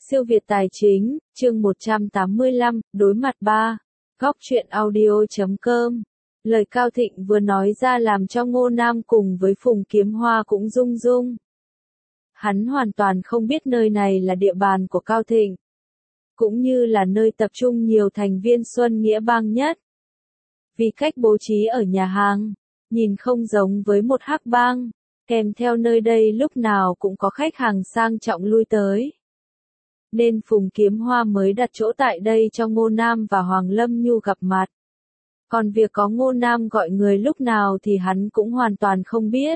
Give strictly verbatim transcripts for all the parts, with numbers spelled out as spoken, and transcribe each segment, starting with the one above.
Siêu Việt Tài Chính, chương một trăm tám mươi lăm, đối mặt ba. Góc truyện audio chấm com. Lời Cao Thịnh vừa nói ra làm cho Ngô Nam cùng với Phùng Kiếm Hoa cũng rung rung. Hắn hoàn toàn không biết nơi này là địa bàn của Cao Thịnh, cũng như là nơi tập trung nhiều thành viên Xuân Nghĩa Bang nhất. Vì cách bố trí ở nhà hàng, nhìn không giống với một hắc bang, kèm theo nơi đây lúc nào cũng có khách hàng sang trọng lui tới. Nên Phùng Kiếm Hoa mới đặt chỗ tại đây cho Ngô Nam và Hoàng Lâm Nhu gặp mặt. Còn việc có Ngô Nam gọi người lúc nào thì hắn cũng hoàn toàn không biết.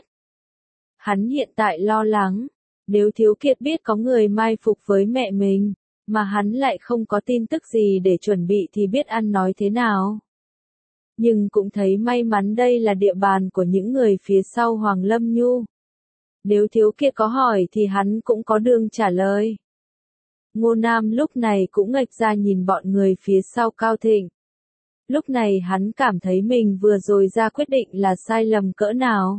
Hắn hiện tại lo lắng, nếu Thiếu Kiệt biết có người mai phục với mẹ mình, mà hắn lại không có tin tức gì để chuẩn bị thì biết ăn nói thế nào. Nhưng cũng thấy may mắn đây là địa bàn của những người phía sau Hoàng Lâm Nhu. Nếu Thiếu Kiệt có hỏi thì hắn cũng có đường trả lời. Ngô Nam lúc này cũng ngạch ra nhìn bọn người phía sau Cao Thịnh. Lúc này hắn cảm thấy mình vừa rồi ra quyết định là sai lầm cỡ nào.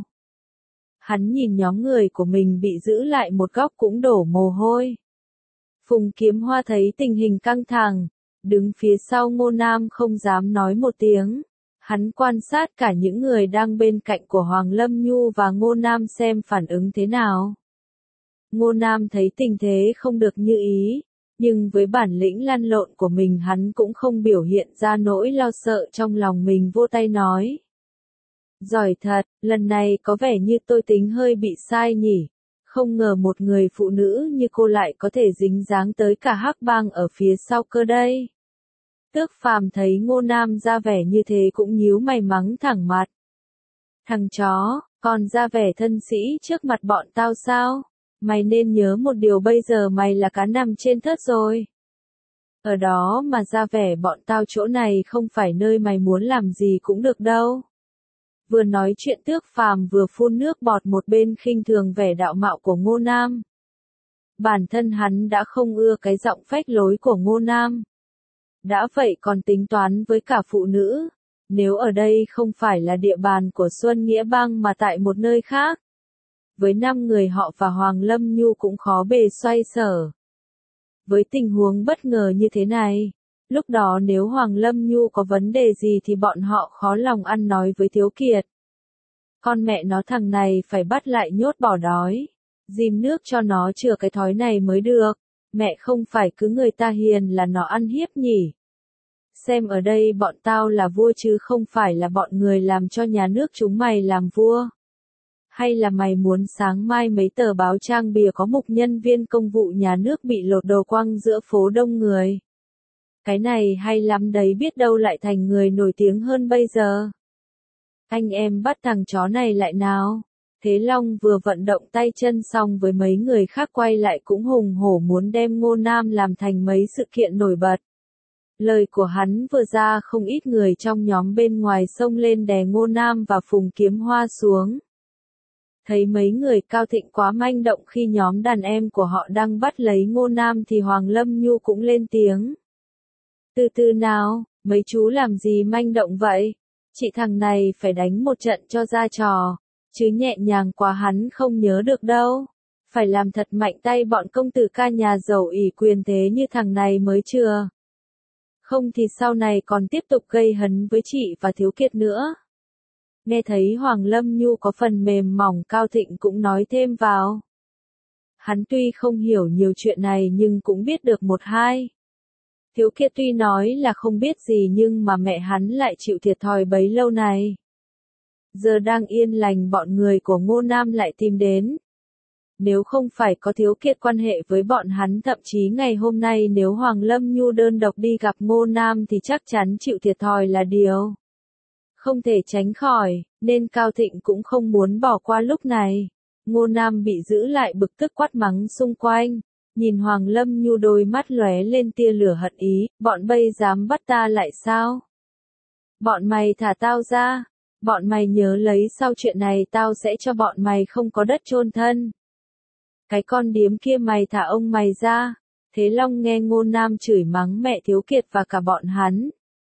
Hắn nhìn nhóm người của mình bị giữ lại một góc cũng đổ mồ hôi. Phùng Kiếm Hoa thấy tình hình căng thẳng, đứng phía sau Ngô Nam không dám nói một tiếng. Hắn quan sát cả những người đang bên cạnh của Hoàng Lâm Nhu và Ngô Nam xem phản ứng thế nào. Ngô Nam thấy tình thế không được như ý, nhưng với bản lĩnh lăn lộn của mình hắn cũng không biểu hiện ra nỗi lo sợ trong lòng mình, vô tay nói. Giỏi thật, lần này có vẻ như tôi tính hơi bị sai nhỉ, không ngờ một người phụ nữ như cô lại có thể dính dáng tới cả hắc bang ở phía sau cơ đây. Tước Phàm thấy Ngô Nam ra vẻ như thế cũng nhíu mày mắng thẳng mặt. Thằng chó, còn ra vẻ thân sĩ trước mặt bọn tao sao? Mày nên nhớ một điều, bây giờ mày là cá nằm trên thớt rồi. Ở đó mà ra vẻ bọn tao, chỗ này không phải nơi mày muốn làm gì cũng được đâu. Vừa nói chuyện Tước Phàm vừa phun nước bọt một bên khinh thường vẻ đạo mạo của Ngô Nam. Bản thân hắn đã không ưa cái giọng phách lối của Ngô Nam. Đã vậy còn tính toán với cả phụ nữ. Nếu ở đây không phải là địa bàn của Xuân Nghĩa Bang mà tại một nơi khác, với năm người họ và Hoàng Lâm Nhu cũng khó bề xoay sở. Với tình huống bất ngờ như thế này, lúc đó nếu Hoàng Lâm Nhu có vấn đề gì thì bọn họ khó lòng ăn nói với Thiếu Kiệt. Con mẹ nó, thằng này phải bắt lại nhốt bỏ đói, dìm nước cho nó chừa cái thói này mới được. Mẹ, không phải cứ người ta hiền là nó ăn hiếp nhỉ? Xem ở đây bọn tao là vua chứ không phải là bọn người làm cho nhà nước chúng mày làm vua. Hay là mày muốn sáng mai mấy tờ báo trang bìa có mục nhân viên công vụ nhà nước bị lột đồ quăng giữa phố đông người? Cái này hay lắm đấy, biết đâu lại thành người nổi tiếng hơn bây giờ. Anh em bắt thằng chó này lại nào. Thế Long vừa vận động tay chân xong với mấy người khác quay lại cũng hùng hổ muốn đem Ngô Nam làm thành mấy sự kiện nổi bật. Lời của hắn vừa ra không ít người trong nhóm bên ngoài xông lên đè Ngô Nam và Phùng Kiếm Hoa xuống. Thấy mấy người Cao Thịnh quá manh động khi nhóm đàn em của họ đang bắt lấy Ngô Nam thì Hoàng Lâm Nhu cũng lên tiếng. Từ từ nào, mấy chú làm gì manh động vậy? Chị thằng này phải đánh một trận cho ra trò, chứ nhẹ nhàng quá hắn không nhớ được đâu. Phải làm thật mạnh tay bọn công tử ca nhà giàu ủy quyền thế như thằng này mới chưa. Không thì sau này còn tiếp tục gây hấn với chị và Thiếu Kiệt nữa. Nghe thấy Hoàng Lâm Nhu có phần mềm mỏng, Cao Thịnh cũng nói thêm vào. Hắn tuy không hiểu nhiều chuyện này nhưng cũng biết được một hai. Thiếu Kiệt tuy nói là không biết gì nhưng mà mẹ hắn lại chịu thiệt thòi bấy lâu này. Giờ đang yên lành bọn người của Ngô Nam lại tìm đến. Nếu không phải có Thiếu Kiệt quan hệ với bọn hắn, thậm chí ngày hôm nay nếu Hoàng Lâm Nhu đơn độc đi gặp Ngô Nam thì chắc chắn chịu thiệt thòi là điều không thể tránh khỏi, nên Cao Thịnh cũng không muốn bỏ qua lúc này. Ngô Nam bị giữ lại bực tức quát mắng xung quanh, nhìn Hoàng Lâm Nhu đôi mắt lóe lên tia lửa hận ý, bọn bây dám bắt ta lại sao? Bọn mày thả tao ra, bọn mày nhớ lấy sau chuyện này tao sẽ cho bọn mày không có đất chôn thân. Cái con điếm kia mày thả ông mày ra. Thế Long nghe Ngô Nam chửi mắng mẹ Thiếu Kiệt và cả bọn hắn,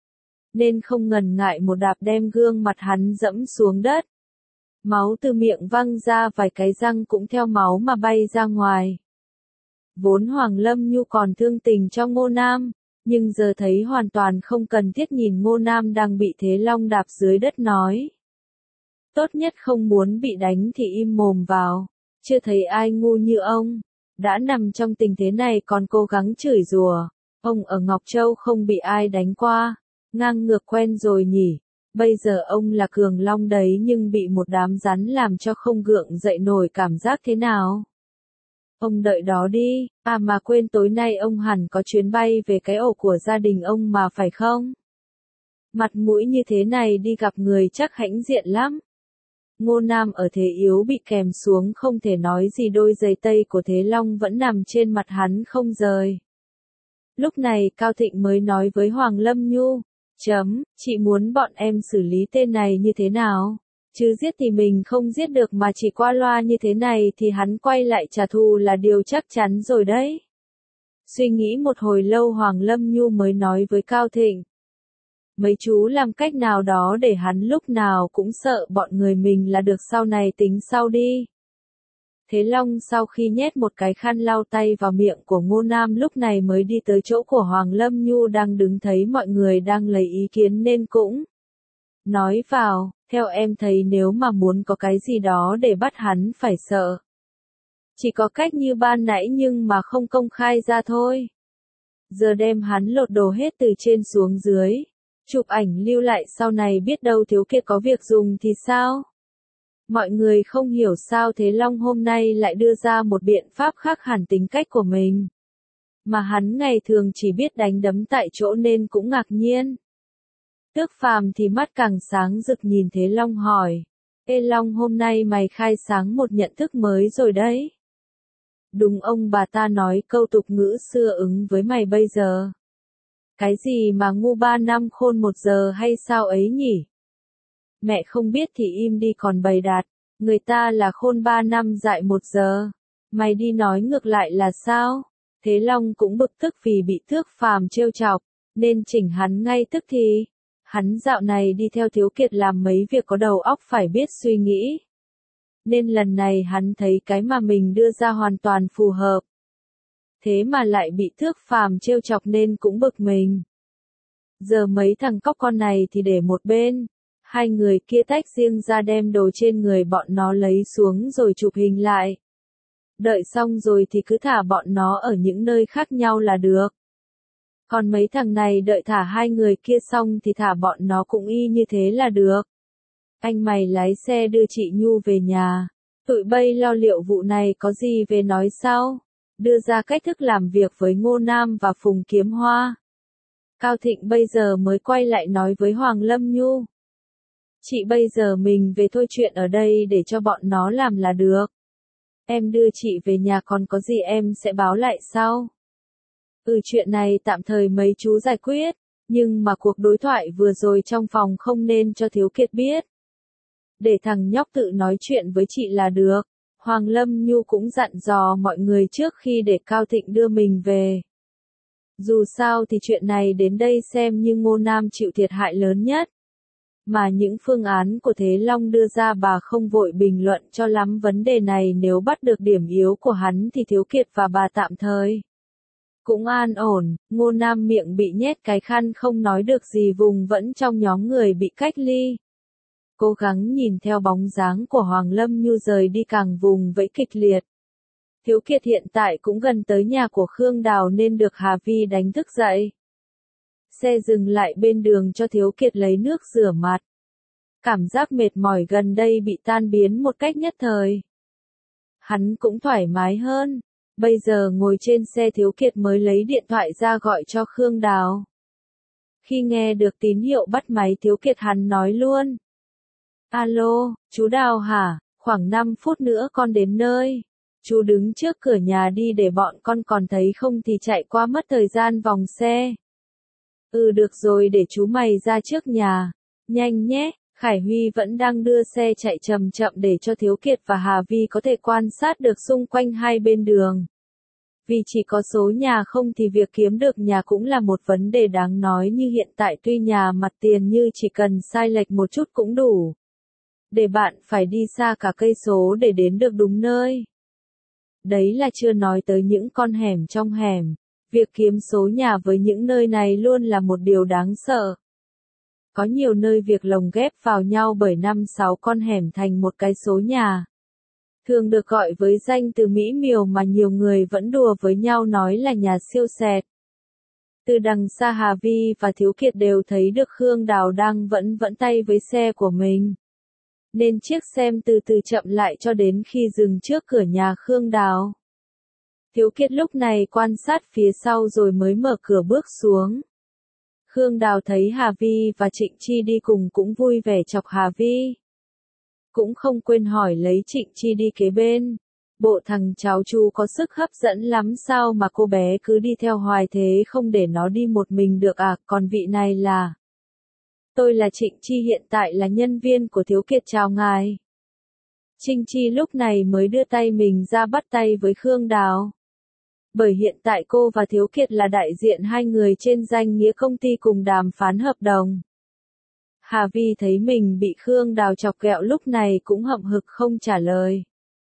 nên không ngần ngại một đạp đem gương mặt hắn dẫm xuống đất. Máu từ miệng văng ra, vài cái răng cũng theo máu mà bay ra ngoài. Vốn Hoàng Lâm Nhu còn thương tình cho Ngô Nam, nhưng giờ thấy hoàn toàn không cần thiết nhìn Ngô Nam đang bị Thế Long đạp dưới đất nói. Tốt nhất không muốn bị đánh thì im mồm vào, chưa thấy ai ngu như ông, đã nằm trong tình thế này còn cố gắng chửi rủa. Ông ở Ngọc Châu không bị ai đánh qua, ngang ngược quen rồi nhỉ, bây giờ ông là cường long đấy nhưng bị một đám rắn làm cho không gượng dậy nổi cảm giác thế nào? Ông đợi đó đi, à mà quên tối nay ông hẳn có chuyến bay về cái ổ của gia đình ông mà phải không? Mặt mũi như thế này đi gặp người chắc hãnh diện lắm. Ngô Nam ở thế yếu bị kèm xuống không thể nói gì, đôi giày tây của Thế Long vẫn nằm trên mặt hắn không rời. Lúc này Cao Thịnh mới nói với Hoàng Lâm Nhu, chấm, chị muốn bọn em xử lý tên này như thế nào? Chứ giết thì mình không giết được mà chỉ qua loa như thế này thì hắn quay lại trả thù là điều chắc chắn rồi đấy. Suy nghĩ một hồi lâu Hoàng Lâm Nhu mới nói với Cao Thịnh. Mấy chú làm cách nào đó để hắn lúc nào cũng sợ bọn người mình là được, sau này tính sau đi. Thế Long sau khi nhét một cái khăn lau tay vào miệng của Ngô Nam lúc này mới đi tới chỗ của Hoàng Lâm Nhu đang đứng, thấy mọi người đang lấy ý kiến nên cũng nói vào, theo em thấy nếu mà muốn có cái gì đó để bắt hắn phải sợ. Chỉ có cách như ban nãy nhưng mà không công khai ra thôi. Giờ đem hắn lột đồ hết từ trên xuống dưới, chụp ảnh lưu lại sau này biết đâu Thiếu Kiệt có việc dùng thì sao? Mọi người không hiểu sao Thế Long hôm nay lại đưa ra một biện pháp khác hẳn tính cách của mình. Mà hắn ngày thường chỉ biết đánh đấm tại chỗ nên cũng ngạc nhiên. Tước Phàm thì mắt càng sáng rực nhìn Thế Long hỏi. Ê Long, hôm nay mày khai sáng một nhận thức mới rồi đấy. Đúng, ông bà ta nói câu tục ngữ xưa ứng với mày bây giờ. Cái gì mà ngu ba năm khôn một giờ hay sao ấy nhỉ? Mẹ không biết thì im đi còn bày đặt, người ta là khôn ba năm dại một giờ. Mày đi nói ngược lại là sao? Thế Long cũng bực tức vì bị Tước Phàm trêu chọc, nên chỉnh hắn ngay tức thì. Hắn dạo này đi theo Thiếu Kiệt làm mấy việc có đầu óc phải biết suy nghĩ. Nên lần này hắn thấy cái mà mình đưa ra hoàn toàn phù hợp. Thế mà lại bị Tước Phàm trêu chọc nên cũng bực mình. Giờ mấy thằng cóc con này thì để một bên. Hai người kia tách riêng ra đem đồ trên người bọn nó lấy xuống rồi chụp hình lại. Đợi xong rồi thì cứ thả bọn nó ở những nơi khác nhau là được. Còn mấy thằng này đợi thả hai người kia xong thì thả bọn nó cũng y như thế là được. Anh mày lái xe đưa chị Nhu về nhà. Tụi bay lo liệu vụ này có gì về nói sau. Đưa ra cách thức làm việc với Ngô Nam và Phùng Kiếm Hoa. Cao Thịnh bây giờ mới quay lại nói với Hoàng Lâm Nhu. Chị bây giờ mình về thôi, chuyện ở đây để cho bọn nó làm là được. Em đưa chị về nhà, còn có gì em sẽ báo lại sau. Ừ, chuyện này tạm thời mấy chú giải quyết, nhưng mà cuộc đối thoại vừa rồi trong phòng không nên cho Thiếu Kiệt biết. Để thằng nhóc tự nói chuyện với chị là được. Hoàng Lâm Nhu cũng dặn dò mọi người trước khi để Cao Thịnh đưa mình về. Dù sao thì chuyện này đến đây xem như Ngô Nam chịu thiệt hại lớn nhất. Mà những phương án của Thế Long đưa ra bà không vội bình luận cho lắm vấn đề này, nếu bắt được điểm yếu của hắn thì Thiếu Kiệt và bà tạm thời cũng an ổn. Ngô Nam miệng bị nhét cái khăn không nói được gì, vùng vẫn trong nhóm người bị cách ly. Cố gắng nhìn theo bóng dáng của Hoàng Lâm Nhu rời đi, càng vùng vẫy kịch liệt. Thiếu Kiệt hiện tại cũng gần tới nhà của Khương Đào nên được Hà Vi đánh thức dậy. Xe dừng lại bên đường cho Thiếu Kiệt lấy nước rửa mặt. Cảm giác mệt mỏi gần đây bị tan biến một cách nhất thời. Hắn cũng thoải mái hơn. Bây giờ ngồi trên xe Thiếu Kiệt mới lấy điện thoại ra gọi cho Khương Đào. Khi nghe được tín hiệu bắt máy Thiếu Kiệt hắn nói luôn. Alo, chú Đào hả? Khoảng năm phút nữa con đến nơi. Chú đứng trước cửa nhà đi để bọn con, còn thấy không thì chạy qua mất thời gian vòng xe. Ừ được rồi, để chú mày ra trước nhà. Nhanh nhé. Khải Huy vẫn đang đưa xe chạy chậm chậm để cho Thiếu Kiệt và Hà Vi có thể quan sát được xung quanh hai bên đường. Vì chỉ có số nhà không thì việc kiếm được nhà cũng là một vấn đề đáng nói, như hiện tại tuy nhà mặt tiền như chỉ cần sai lệch một chút cũng đủ để bạn phải đi xa cả cây số để đến được đúng nơi. Đấy là chưa nói tới những con hẻm trong hẻm. Việc kiếm số nhà với những nơi này luôn là một điều đáng sợ. Có nhiều nơi việc lồng ghép vào nhau bởi năm sáu con hẻm thành một cái số nhà. Thường được gọi với danh từ mỹ miều mà nhiều người vẫn đùa với nhau nói là nhà siêu sẹt. Từ đằng xa Hà Vi và Thiếu Kiệt đều thấy được Khương Đào đang vẫn vẫn tay với xe của mình. Nên chiếc xe từ từ chậm lại cho đến khi dừng trước cửa nhà Khương Đào. Thiếu Kiệt lúc này quan sát phía sau rồi mới mở cửa bước xuống. Khương Đào thấy Hà Vi và Trịnh Chi đi cùng cũng vui vẻ chọc Hà Vi. Cũng không quên hỏi lấy Trịnh Chi đi kế bên. Bộ thằng cháu chú có sức hấp dẫn lắm sao mà cô bé cứ đi theo hoài thế, không để nó đi một mình được à, còn vị này là... Tôi là Trịnh Chi, hiện tại là nhân viên của Thiếu Kiệt, chào ngài. Trịnh Chi lúc này mới đưa tay mình ra bắt tay với Khương Đào. Bởi hiện tại cô và Thiếu Kiệt là đại diện hai người trên danh nghĩa công ty cùng đàm phán hợp đồng. Hà Vi thấy mình bị Khương Đào chọc ghẹo lúc này cũng hậm hực không trả lời.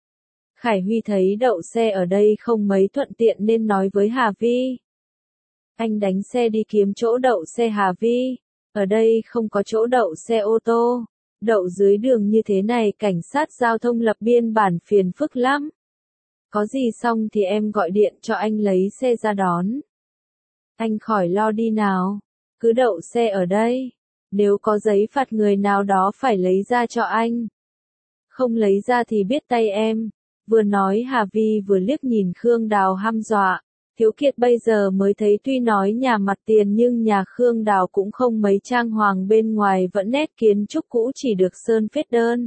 Khải Huy thấy đậu xe ở đây không mấy thuận tiện nên nói với Hà Vi. Anh đánh xe đi kiếm chỗ đậu xe Hà Vi. Ở đây không có chỗ đậu xe ô tô. Đậu dưới đường như thế này cảnh sát giao thông lập biên bản phiền phức lắm. Có gì xong thì em gọi điện cho anh lấy xe ra đón. Anh khỏi lo đi nào. Cứ đậu xe ở đây. Nếu có giấy phạt người nào đó phải lấy ra cho anh. Không lấy ra thì biết tay em. Vừa nói Hà Vi vừa liếc nhìn Khương Đào hăm dọa. Thiếu Kiệt bây giờ mới thấy tuy nói nhà mặt tiền nhưng nhà Khương Đào cũng không mấy trang hoàng, bên ngoài vẫn nét kiến trúc cũ chỉ được sơn phết đơn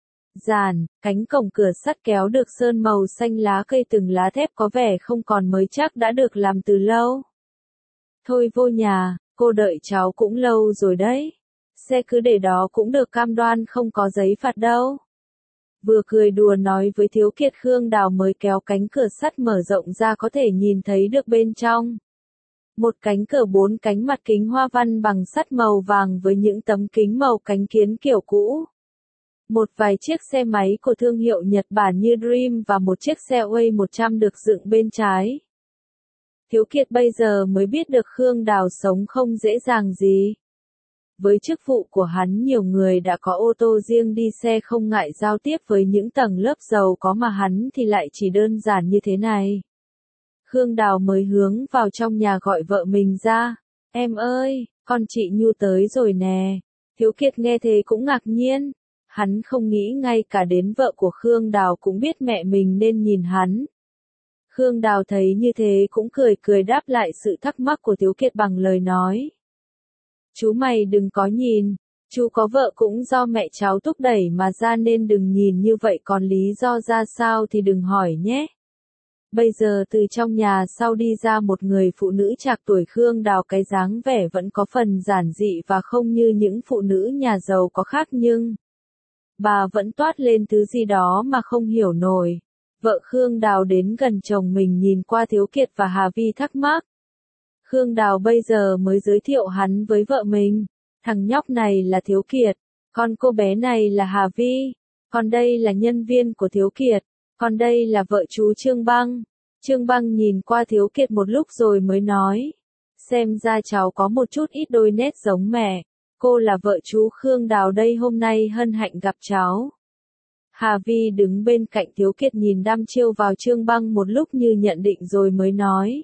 giản, cánh cổng cửa sắt kéo được sơn màu xanh lá cây, từng lá thép có vẻ không còn mới, chắc đã được làm từ lâu. Thôi vô nhà, cô đợi cháu cũng lâu rồi đấy. Xe cứ để đó cũng được, cam đoan không có giấy phạt đâu. Vừa cười đùa nói với Thiếu Kiệt, Khương Đào mới kéo cánh cửa sắt mở rộng ra, có thể nhìn thấy được bên trong. Một cánh cửa bốn cánh mặt kính hoa văn bằng sắt màu vàng với những tấm kính màu cánh kiến kiểu cũ. Một vài chiếc xe máy của thương hiệu Nhật Bản như Dream và một chiếc xe Way một trăm được dựng bên trái. Thiếu Kiệt bây giờ mới biết được Khương Đào sống không dễ dàng gì. Với chức vụ của hắn, nhiều người đã có ô tô riêng đi xe không ngại giao tiếp với những tầng lớp giàu có, mà hắn thì lại chỉ đơn giản như thế này. Khương Đào mới hướng vào trong nhà gọi vợ mình ra. Em ơi, con chị Nhu tới rồi nè. Thiếu Kiệt nghe thế cũng ngạc nhiên. Hắn không nghĩ ngay cả đến vợ của Khương Đào cũng biết mẹ mình nên nhìn hắn. Khương Đào thấy như thế cũng cười cười đáp lại sự thắc mắc của Thiếu Kiệt bằng lời nói. Chú mày đừng có nhìn, chú có vợ cũng do mẹ cháu thúc đẩy mà ra nên đừng nhìn như vậy, còn lý do ra sao thì đừng hỏi nhé. Bây giờ từ trong nhà sau đi ra một người phụ nữ trạc tuổi Khương Đào, cái dáng vẻ vẫn có phần giản dị và không như những phụ nữ nhà giàu có khác, nhưng bà vẫn toát lên thứ gì đó mà không hiểu nổi. Vợ Khương Đào đến gần chồng mình, nhìn qua Thiếu Kiệt và Hà Vi thắc mắc. Khương Đào bây giờ mới giới thiệu hắn với vợ mình. Thằng nhóc này là Thiếu Kiệt, còn cô bé này là Hà Vi, còn đây là nhân viên của Thiếu Kiệt, còn đây là vợ chú Trương Băng. Trương Băng nhìn qua Thiếu Kiệt một lúc rồi mới nói. Xem ra cháu có một chút ít đôi nét giống mẹ. Cô là vợ chú Khương Đào đây, hôm nay hân hạnh gặp cháu. Hà Vi đứng bên cạnh Thiếu Kiệt nhìn đăm chiêu vào Trương Băng một lúc như nhận định rồi mới nói.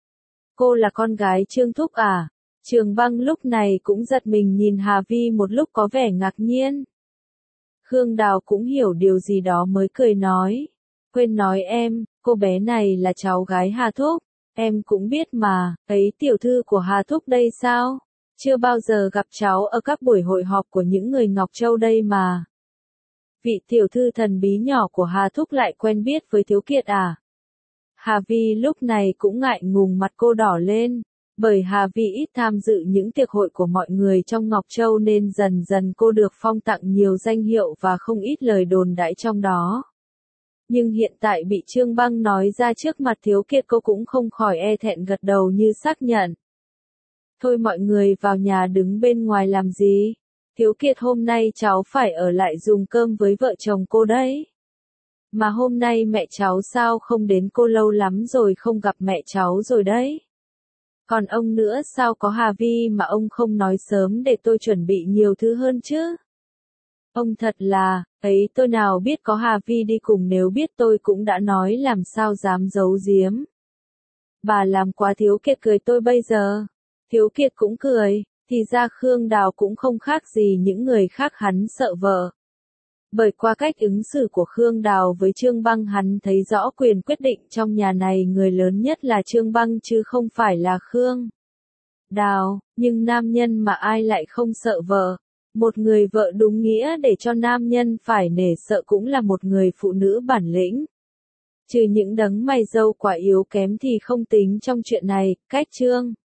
Cô là con gái Trương Thúc à? Trương Băng lúc này cũng giật mình nhìn Hà Vi một lúc có vẻ ngạc nhiên. Khương Đào cũng hiểu điều gì đó mới cười nói. Quên nói em, cô bé này là cháu gái Hà Thúc. Em cũng biết mà, ấy tiểu thư của Hà Thúc đây sao? Chưa bao giờ gặp cháu ở các buổi hội họp của những người Ngọc Châu đây mà. Vị tiểu thư thần bí nhỏ của Hà Thúc lại quen biết với Thiếu Kiệt à? Hà Vi lúc này cũng ngại ngùng, mặt cô đỏ lên. Bởi Hà Vi ít tham dự những tiệc hội của mọi người trong Ngọc Châu nên dần dần cô được phong tặng nhiều danh hiệu và không ít lời đồn đãi trong đó. Nhưng hiện tại bị Trương Băng nói ra trước mặt Thiếu Kiệt, cô cũng không khỏi e thẹn gật đầu như xác nhận. Thôi mọi người vào nhà đứng bên ngoài làm gì? Thiếu Kiệt, hôm nay cháu phải ở lại dùng cơm với vợ chồng cô đấy. Mà hôm nay mẹ cháu sao không đến, cô lâu lắm rồi không gặp mẹ cháu rồi đấy. Còn ông nữa, sao có Hà Vi mà ông không nói sớm để tôi chuẩn bị nhiều thứ hơn chứ? Ông thật là, ấy tôi nào biết có Hà Vi đi cùng, nếu biết tôi cũng đã nói, làm sao dám giấu giếm. Bà làm quá. Thiếu Kiệt cười tôi bây giờ. Thiếu Kiệt cũng cười, thì ra Khương Đào cũng không khác gì những người khác, hắn sợ vợ. Bởi qua cách ứng xử của Khương Đào với Trương Băng, hắn thấy rõ quyền quyết định trong nhà này người lớn nhất là Trương Băng chứ không phải là Khương Đào. Nhưng nam nhân mà ai lại không sợ vợ? Một người vợ đúng nghĩa để cho nam nhân phải nể sợ cũng là một người phụ nữ bản lĩnh. Trừ những đấng mày râu quá yếu kém thì không tính trong chuyện này. Cách Trương